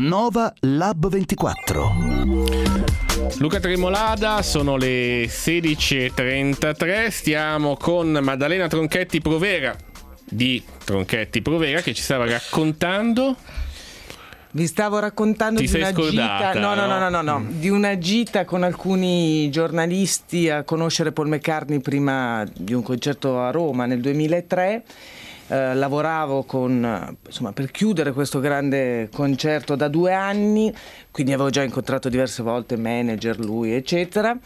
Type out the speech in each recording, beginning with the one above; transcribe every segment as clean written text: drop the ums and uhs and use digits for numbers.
Nova Lab 24. Luca Tremolada, sono le 16:33, stiamo con Maddalena Tronchetti Provera di Tronchetti Provera che ci stava raccontando. Vi stavo raccontando Ti di sei una scordata, gita, no, di una gita con alcuni giornalisti a conoscere Paul McCartney prima di un concerto a Roma nel 2003. Lavoravo per chiudere questo grande concerto da 2 anni, quindi avevo già incontrato diverse volte manager, lui eccetera.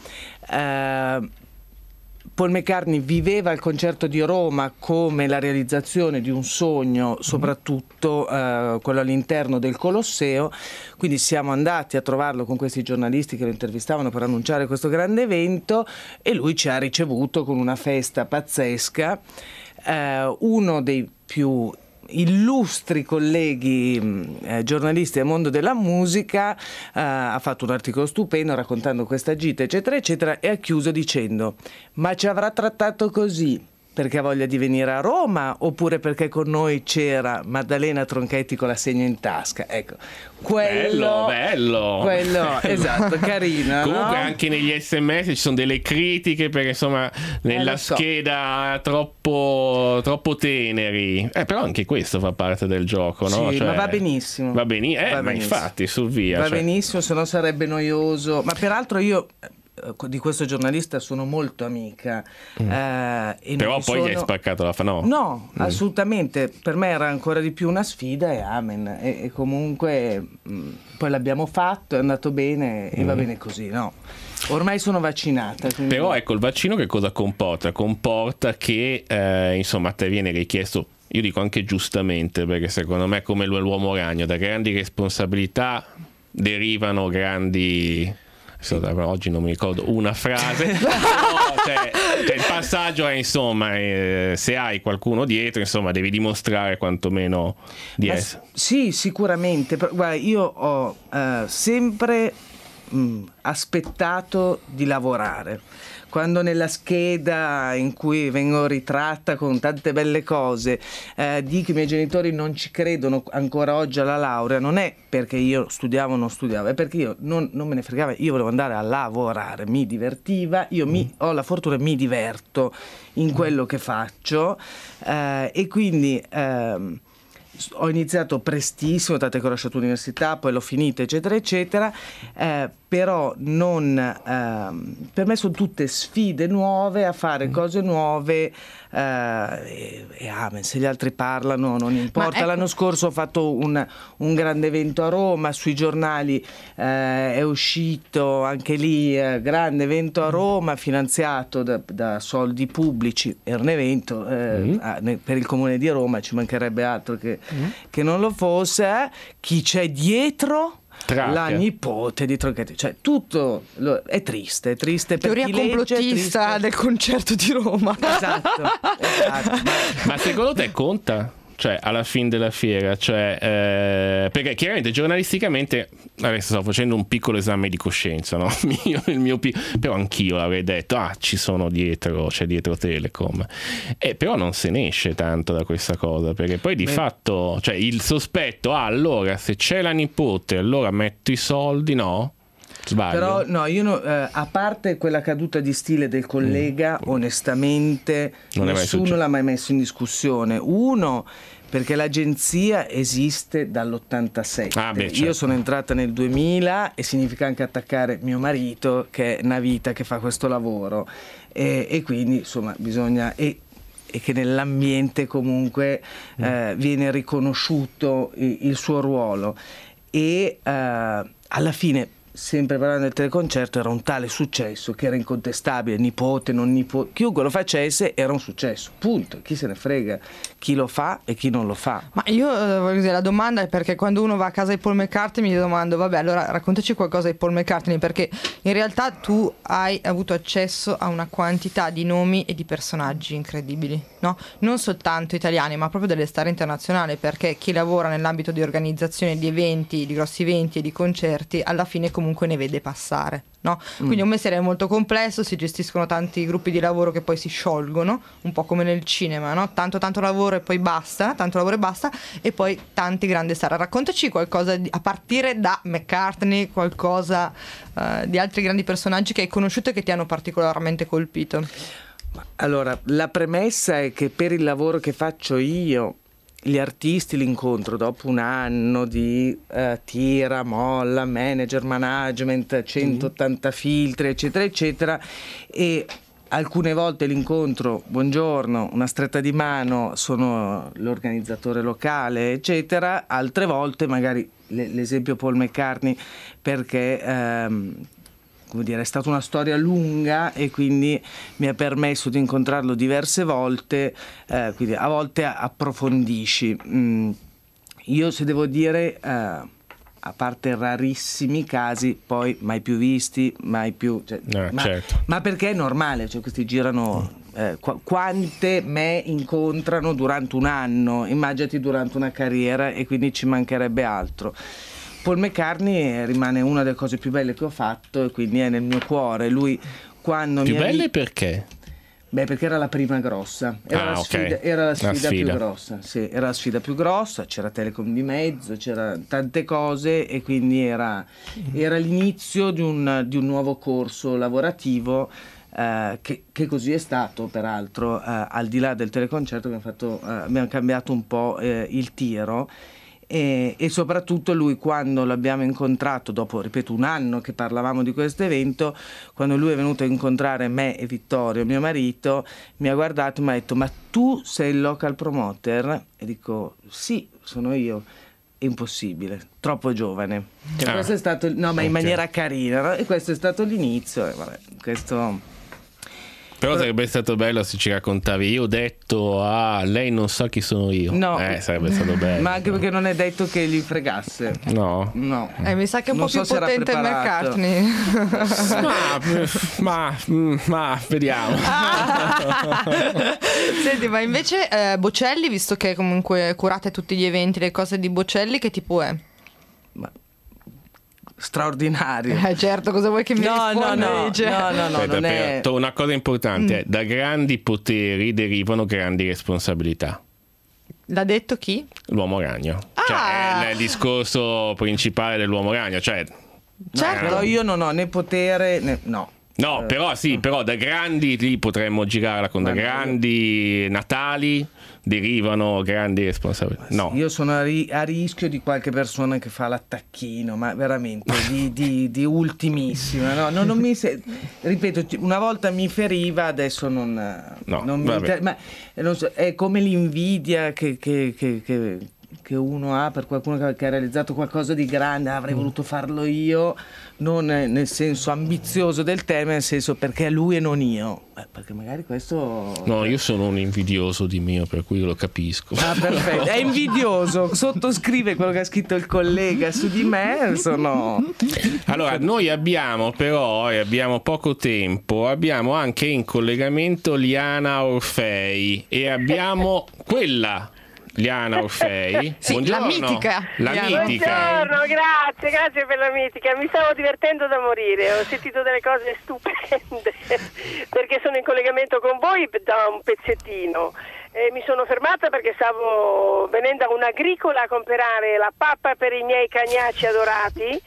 Paul McCartney viveva il concerto di Roma come la realizzazione di un sogno, soprattutto quello all'interno del Colosseo, quindi siamo andati a trovarlo con questi giornalisti che lo intervistavano per annunciare questo grande evento e lui ci ha ricevuto con una festa pazzesca. Uno dei più illustri colleghi giornalisti del mondo della musica ha fatto un articolo stupendo raccontando questa gita eccetera eccetera e ha chiuso dicendo: ma ci avrà trattato così perché ha voglia di venire a Roma oppure perché con noi c'era Maddalena Tronchetti con l'assegno in tasca? Ecco, quello esatto, carino. Comunque no? Anche negli SMS ci sono delle critiche perché insomma nella scheda troppo teneri, però anche questo fa parte del gioco, no? Sì, ma va benissimo. Va benissimo, ma infatti su via. Va benissimo, se no sarebbe noioso. Ma peraltro io di questo giornalista sono molto amica. E però poi gli hai spaccato la No, assolutamente. Per me era ancora di più una sfida e amen. E comunque poi l'abbibiamo fatto, è andato bene e va bene così, no? Ormai sono vaccinata. Quindi... Però ecco, il vaccino che cosa comporta? Comporta che insomma a te viene richiesto, io dico anche giustamente, perché secondo me come l'uomo ragno, da grandi responsabilità derivano grandi... Oggi non mi ricordo una frase. Cioè, il passaggio è insomma se hai qualcuno dietro insomma devi dimostrare quantomeno di essere. Sì, sicuramente. Guarda, io ho sempre aspettato di lavorare. Quando nella scheda in cui vengo ritratta con tante belle cose dico che i miei genitori non ci credono ancora oggi alla laurea, non è perché io studiavo o non studiavo, è perché io non me ne fregava, io volevo andare a lavorare, mi divertiva, ho la fortuna, mi diverto in quello che faccio e quindi ho iniziato prestissimo, tante che ho lasciato l'università, poi l'ho finita eccetera eccetera, però per me sono tutte sfide nuove, a fare cose nuove e amen, se gli altri parlano non importa. Ecco... L'anno scorso ho fatto un grande evento a Roma, sui giornali è uscito anche lì grande evento a Roma finanziato da soldi pubblici, era un evento per il comune di Roma, ci mancherebbe altro che non lo fosse. Chi c'è dietro? Tracca. La nipote di Tronchetti, cioè tutto è triste per teoria chi complottista legge, del concerto di Roma. Esatto. Ma secondo te conta? Cioè alla fine della fiera, perché chiaramente giornalisticamente adesso sto facendo un piccolo esame di coscienza, no? Però anch'io avrei detto c'è dietro Telecom, però non se ne esce tanto da questa cosa, perché poi di fatto, cioè il sospetto allora se c'è la nipote allora metto i soldi, no? Sbaglio. Però no, io a parte quella caduta di stile del collega, onestamente nessuno l'ha mai messo in discussione. Uno, perché l'agenzia esiste dall'87. Certo. Io sono entrata nel 2000 e significa anche attaccare mio marito, che è una vita che fa questo lavoro, e quindi insomma bisogna... E che nell'ambiente comunque viene riconosciuto il suo ruolo e alla fine, sempre parlando del teleconcerto, era un tale successo che era incontestabile, nipote, non nipote, chiunque lo facesse era un successo, punto, chi se ne frega chi lo fa e chi non lo fa. Ma io voglio dire, la domanda è perché quando uno va a casa di Paul McCartney mi domando, vabbè, allora raccontaci qualcosa di Paul McCartney, perché in realtà tu hai avuto accesso a una quantità di nomi e di personaggi incredibili, no? Non soltanto italiani, ma proprio delle star internazionali, perché chi lavora nell'ambito di organizzazione di eventi, di grossi eventi e di concerti, alla fine comunque comunque ne vede passare, no? Quindi è un mestiere molto complesso, si gestiscono tanti gruppi di lavoro che poi si sciolgono, un po' come nel cinema, no? Tanto lavoro e poi basta, e poi tanti grandi star. Raccontaci qualcosa a partire da McCartney, qualcosa di altri grandi personaggi che hai conosciuto e che ti hanno particolarmente colpito. Allora, la premessa è che per il lavoro che faccio io, gli artisti li incontro dopo un anno di tira, molla, management, 180 filtri, eccetera, eccetera, e alcune volte l'incontro, buongiorno, una stretta di mano, sono l'organizzatore locale, eccetera, altre volte magari l'esempio Paul McCartney, perché come dire, è stata una storia lunga e quindi mi ha permesso di incontrarlo diverse volte, quindi a volte approfondisci. Io, se devo dire, a parte rarissimi casi, poi mai più visti, mai più... Cioè, certo. Ma perché è normale, cioè questi girano... quante me incontrano durante un anno, immaginati durante una carriera, e quindi ci mancherebbe altro. Paul McCartney rimane una delle cose più belle che ho fatto e quindi è nel mio cuore. Lui, quando più belle perché? Beh, perché era la prima grossa, era la sfida più grossa, sì, era la sfida più grossa, c'era Telecom di mezzo, c'era tante cose e quindi era l'inizio di un nuovo corso lavorativo, che così è stato, peraltro, al di là del teleconcerto abbiamo cambiato un po' il tiro. E soprattutto lui, quando l'abbiamo incontrato dopo, ripeto, un anno che parlavamo di questo evento, quando lui è venuto a incontrare me e Vittorio, mio marito, mi ha guardato e mi ha detto: ma tu sei il local promoter? E dico: sì, sono io. È impossibile, troppo giovane. Questo è stato, no, ma in maniera carina, no? E questo è stato l'inizio, e vabbè, questo... Però sarebbe stato bello se ci raccontavi: io ho detto lei non sa chi sono io. No, sarebbe stato bello. Ma anche perché non è detto che gli fregasse. No. Mi sa che è un po' più potente McCartney. ma vediamo. Senti, ma invece Bocelli, visto che comunque curate tutti gli eventi, le cose di Bocelli, che tipo è? Straordinario. Certo, cosa vuoi che mi risponda? No, Aspetta, non è... Una cosa importante, da grandi poteri derivano grandi responsabilità. L'ha detto chi? L'uomo ragno. Cioè, è il discorso principale dell'uomo ragno, cioè... Certo. Però io non ho né potere né... No, però da grandi lì potremmo girarla con da grandi natali derivano grandi responsabilità. No. Io sono a rischio di qualche persona che fa l'attacchino, ma veramente di ultimissima. No, non mi ripeto, una volta mi feriva, adesso non mi ma non so, è come l'invidia che uno ha per qualcuno che ha realizzato qualcosa di grande. Avrei voluto farlo io, non nel senso ambizioso del termine, nel senso perché lui e non io, perché magari questo... No, io sono un invidioso di mio, per cui lo capisco. Perfetto, è invidioso, sottoscrive quello che ha scritto il collega su di me. Allora, noi abbiamo però, e abbiamo poco tempo, abbiamo anche in collegamento Liana Orfei, e abbiamo quella Liana Orfei. Sì, buongiorno. la mitica. Buongiorno, grazie per la mitica. Mi stavo divertendo da morire, ho sentito delle cose stupende perché sono in collegamento con voi da un pezzettino. Mi sono fermata perché stavo venendo a un'agricola a comprare la pappa per i miei cagnacci adorati.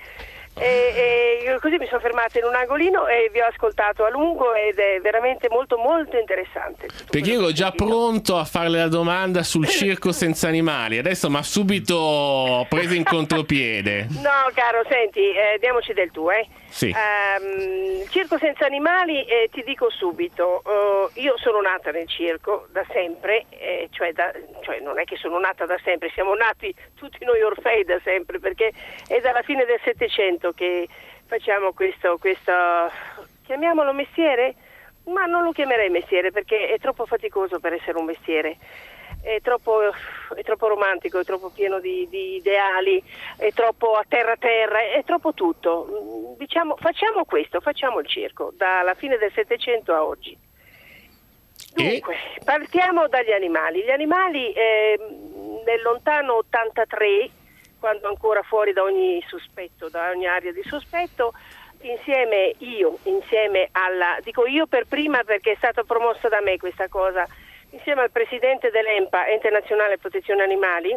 E così mi sono fermata in un angolino e vi ho ascoltato a lungo ed è veramente molto molto interessante. Perché io ero già pronto a farle la domanda sul circo senza animali, adesso mi ha subito preso in contropiede. No, caro, senti, diamoci del tu, Sì. Il circo senza animali, ti dico subito, io sono nata nel circo da sempre, cioè non è che sono nata da sempre, siamo nati tutti noi Orfei da sempre, perché è dalla fine del Settecento che facciamo questo, chiamiamolo mestiere? Ma non lo chiamerei mestiere perché è troppo faticoso per essere un mestiere. È troppo romantico, è troppo pieno di ideali, è troppo a terra, è troppo tutto. Diciamo, facciamo il circo dalla fine del Settecento a oggi. Dunque, partiamo dagli animali. Gli animali nel lontano 83, quando ancora fuori da ogni sospetto, da ogni area di sospetto, insieme alla, dico io per prima perché è stata promossa da me questa cosa, insieme al presidente dell'ENPA, Ente Nazionale Protezione Animali,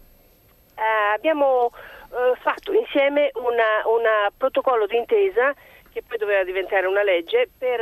abbiamo fatto insieme un protocollo d'intesa che poi doveva diventare una legge per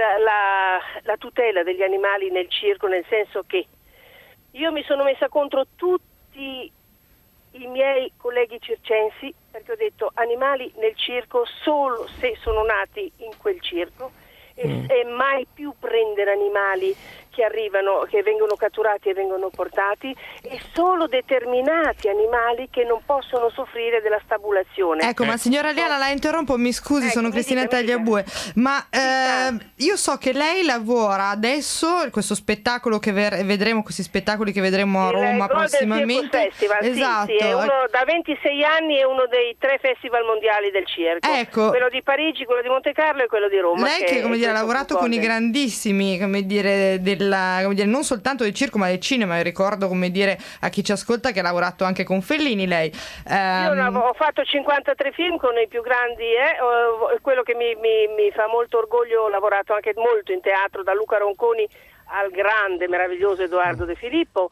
la tutela degli animali nel circo, nel senso che io mi sono messa contro tutti i miei colleghi circensi perché ho detto animali nel circo solo se sono nati in quel circo e mai più prendere animali che arrivano, che vengono catturati e vengono portati, e solo determinati animali che non possono soffrire della stabulazione. Ecco, ma signora Liana, la interrompo, mi scusi, sono Cristina Tagliabue, ma io so che lei lavora adesso, questo spettacolo che vedremo, questi spettacoli che vedremo a Roma prossimamente. Festival, esatto. Sì, è uno, da 26 anni è uno dei 3 festival mondiali del circo. Ecco. Quello di Parigi, quello di Monte Carlo e quello di Roma. Lei che come dire, ha lavorato con i grandissimi, come dire, non soltanto del circo ma del cinema, io ricordo, come dire, a chi ci ascolta, che ha lavorato anche con Fellini lei. Io ho fatto 53 film con i più grandi, quello che mi fa molto orgoglio, ho lavorato anche molto in teatro, da Luca Ronconi al grande, meraviglioso Edoardo De Filippo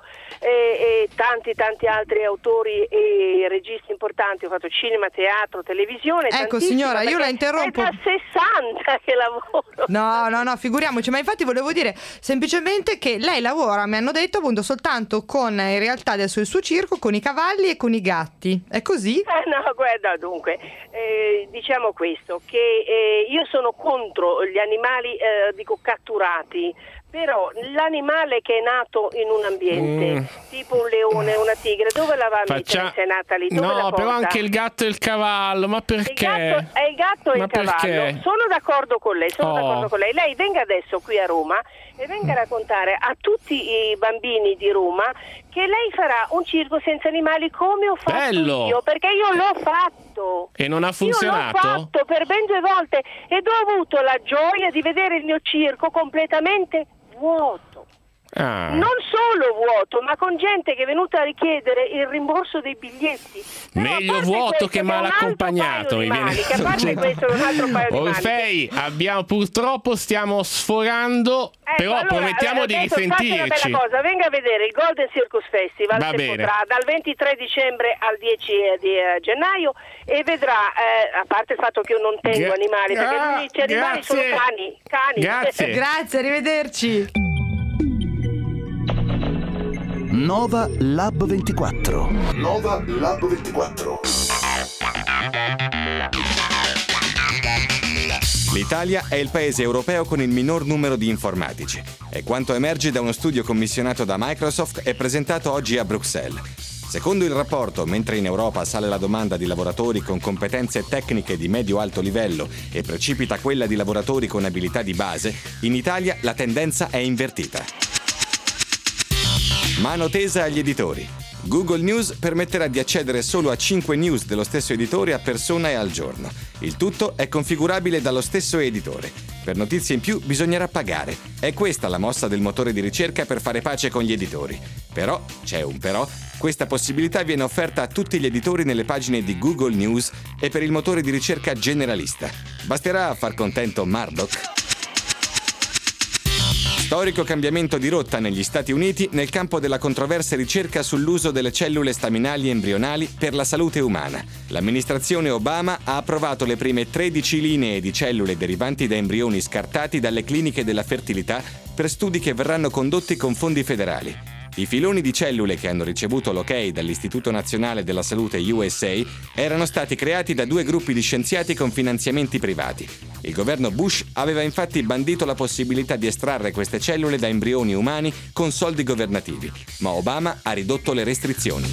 e tanti altri autori e registi importanti. Ho fatto cinema, teatro, televisione. Ecco signora, io la interrompo. È da 60 che lavoro. No, figuriamoci, ma infatti volevo dire semplicemente che lei lavora, mi hanno detto, appunto, soltanto con, in realtà adesso il suo circo, con i cavalli e con i gatti. È così? No, guarda, dunque, diciamo questo, che io sono contro gli animali, catturati. Però l'animale che è nato in un ambiente, tipo un leone, una tigre, dove la va a mettere se è nata lì? Dove no, però anche il gatto e il cavallo, ma perché? Il gatto e il cavallo. Perché? Sono d'accordo con lei, Lei venga adesso qui a Roma e venga a raccontare a tutti i bambini di Roma che lei farà un circo senza animali come ho fatto io, perché io l'ho fatto. E non ha funzionato? Io l'ho fatto per ben 2 volte ed ho avuto la gioia di vedere il mio circo completamente vuoto. Non solo vuoto, ma con gente che è venuta a richiedere il rimborso dei biglietti. Meglio vuoto che mal accompagnato, mi viene. Che a parte questo è un altro paio di Orfei, purtroppo stiamo sforando, però allora, promettiamo di risentirci. Una bella cosa, venga a vedere il Golden Circus Festival, se potrà, dal 23 dicembre al 10 di gennaio, e vedrà, a parte il fatto che io non tengo animali, perché gli unici animali sono cani. Grazie, arrivederci. Nova Lab 24. Nova Lab 24. L'Italia è il paese europeo con il minor numero di informatici. È quanto emerge da uno studio commissionato da Microsoft e presentato oggi a Bruxelles. Secondo il rapporto, mentre in Europa sale la domanda di lavoratori con competenze tecniche di medio-alto livello e precipita quella di lavoratori con abilità di base, in Italia la tendenza è invertita. Mano tesa agli editori. Google News permetterà di accedere solo a 5 news dello stesso editore a persona e al giorno. Il tutto è configurabile dallo stesso editore. Per notizie in più bisognerà pagare. È questa la mossa del motore di ricerca per fare pace con gli editori. Però, c'è un però, questa possibilità viene offerta a tutti gli editori nelle pagine di Google News e per il motore di ricerca generalista. Basterà far contento Murdoch. Storico cambiamento di rotta negli Stati Uniti nel campo della controversa ricerca sull'uso delle cellule staminali embrionali per la salute umana. L'amministrazione Obama ha approvato le prime 13 linee di cellule derivanti da embrioni scartati dalle cliniche della fertilità per studi che verranno condotti con fondi federali. I filoni di cellule che hanno ricevuto l'ok dall'Istituto Nazionale della Salute USA erano stati creati da 2 gruppi di scienziati con finanziamenti privati. Il governo Bush aveva infatti bandito la possibilità di estrarre queste cellule da embrioni umani con soldi governativi, ma Obama ha ridotto le restrizioni.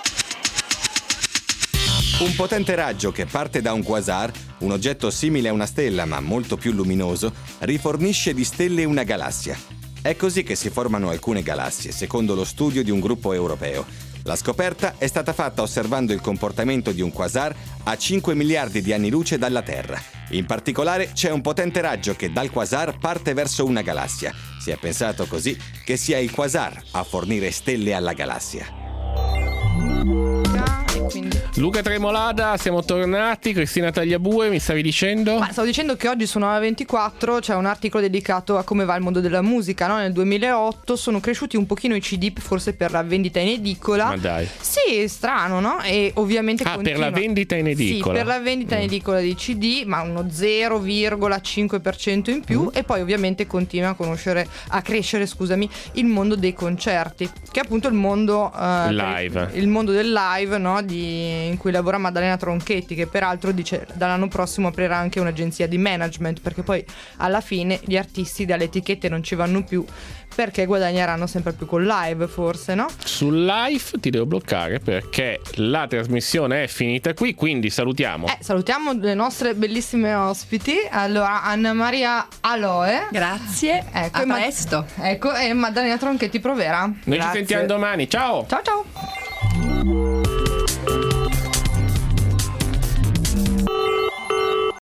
Un potente raggio che parte da un quasar, un oggetto simile a una stella ma molto più luminoso, rifornisce di stelle una galassia. È così che si formano alcune galassie, secondo lo studio di un gruppo europeo. La scoperta è stata fatta osservando il comportamento di un quasar a 5 miliardi di anni luce dalla Terra. In particolare c'è un potente raggio che dal quasar parte verso una galassia. Si è pensato così che sia il quasar a fornire stelle alla galassia. Quindi. Luca Tremolada, siamo tornati. Cristina Tagliabue, mi stavi dicendo? Ma stavo dicendo che oggi su Nova 24 c'è un articolo dedicato a come va il mondo della musica, no? Nel 2008 sono cresciuti un pochino i CD, forse per la vendita in edicola. Ma dai. Sì, strano, no? E ovviamente per la vendita in edicola. Sì, per la vendita in edicola di CD, ma uno 0,5% in più. E poi ovviamente continua a crescere, il mondo dei concerti, che è appunto il mondo live. Il mondo del live, no? In cui lavora Maddalena Tronchetti, che peraltro dice dall'anno prossimo aprirà anche un'agenzia di management, perché poi alla fine gli artisti dalle etichette non ci vanno più, perché guadagneranno sempre più col live, forse, no? Sul live ti devo bloccare perché la trasmissione è finita qui, quindi salutiamo. Salutiamo le nostre bellissime ospiti. Allora, Anna Maria Aloe. Grazie, ecco, a presto. Ecco, e Maddalena Tronchetti Provera. Noi ci sentiamo domani, ciao! Ciao ciao!